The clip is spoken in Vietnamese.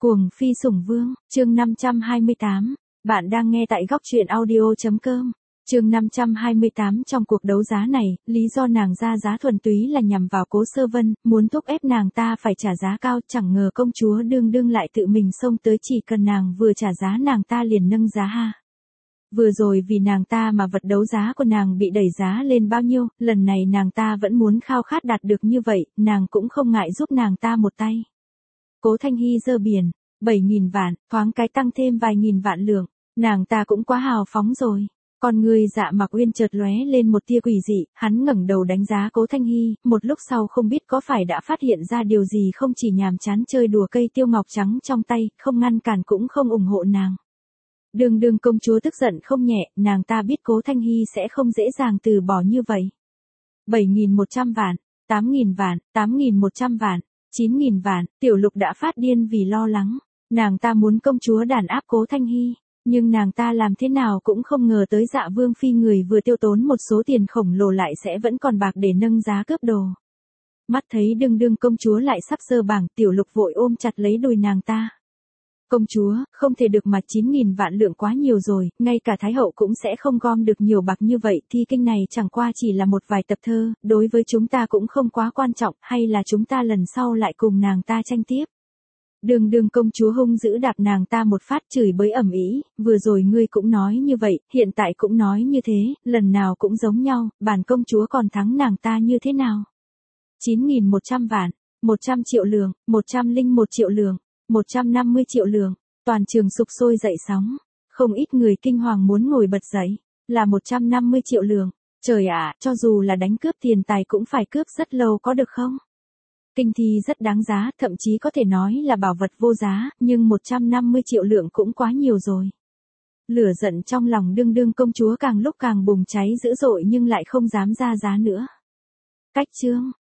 Cuồng phi sủng vương, chương 528. Bạn đang nghe tại góc truyện audio.com. Chương 528. Trong cuộc đấu giá này, lý do nàng ra giá thuần túy là nhằm vào Cố Sơ Vân, muốn thúc ép nàng ta phải trả giá cao, chẳng ngờ công chúa đương đương lại tự mình xông tới, chỉ cần nàng vừa trả giá nàng ta liền nâng giá ha. Vừa rồi vì nàng ta mà vật đấu giá của nàng bị đẩy giá lên bao nhiêu, lần này nàng ta vẫn muốn khao khát đạt được như vậy, nàng cũng không ngại giúp nàng ta một tay. Cố Thanh Hy giơ biển, 7.000 vạn, thoáng cái tăng thêm vài nghìn vạn lượng, nàng ta cũng quá hào phóng rồi. Con người Dạ Mạc Uyên chợt lóe lên một tia quỷ dị, hắn ngẩng đầu đánh giá Cố Thanh Hy, một lúc sau không biết có phải đã phát hiện ra điều gì, không chỉ nhàm chán chơi đùa cây tiêu ngọc trắng trong tay, không ngăn cản cũng không ủng hộ nàng. Đường đường công chúa tức giận không nhẹ, nàng ta biết Cố Thanh Hy sẽ không dễ dàng từ bỏ như vậy. 7.100 vạn, 8.000 vạn, 8.100 vạn. 9.000 vạn, Tiểu Lục đã phát điên vì lo lắng. Nàng ta muốn công chúa đàn áp Cố Thanh Hy, nhưng nàng ta làm thế nào cũng không ngờ tới Dạ Vương phi người vừa tiêu tốn một số tiền khổng lồ lại sẽ vẫn còn bạc để nâng giá cướp đồ. Mắt thấy đương đương công chúa lại sắp giơ bảng, Tiểu Lục vội ôm chặt lấy đùi nàng ta. Công chúa, không thể được mà, 9.000 vạn lượng quá nhiều rồi, ngay cả Thái hậu cũng sẽ không gom được nhiều bạc như vậy, thi kinh này chẳng qua chỉ là một vài tập thơ, đối với chúng ta cũng không quá quan trọng, hay là chúng ta lần sau lại cùng nàng ta tranh tiếp. Đường đường công chúa hung dữ đạp nàng ta một phát, chửi bới ầm ĩ, vừa rồi ngươi cũng nói như vậy, hiện tại cũng nói như thế, lần nào cũng giống nhau, bản công chúa còn thắng nàng ta như thế nào? 9.100 vạn, 100 triệu lượng, 101 triệu lượng. 150 triệu lượng, toàn trường sục sôi dậy sóng, không ít người kinh hoàng muốn ngồi bật dậy, là 150 triệu lượng, trời ạ, cho dù là đánh cướp tiền tài cũng phải cướp rất lâu có được không? Kinh thi rất đáng giá, thậm chí có thể nói là bảo vật vô giá, nhưng 150 triệu lượng cũng quá nhiều rồi. Lửa giận trong lòng đương đương công chúa càng lúc càng bùng cháy dữ dội nhưng lại không dám ra giá nữa. Cách chương,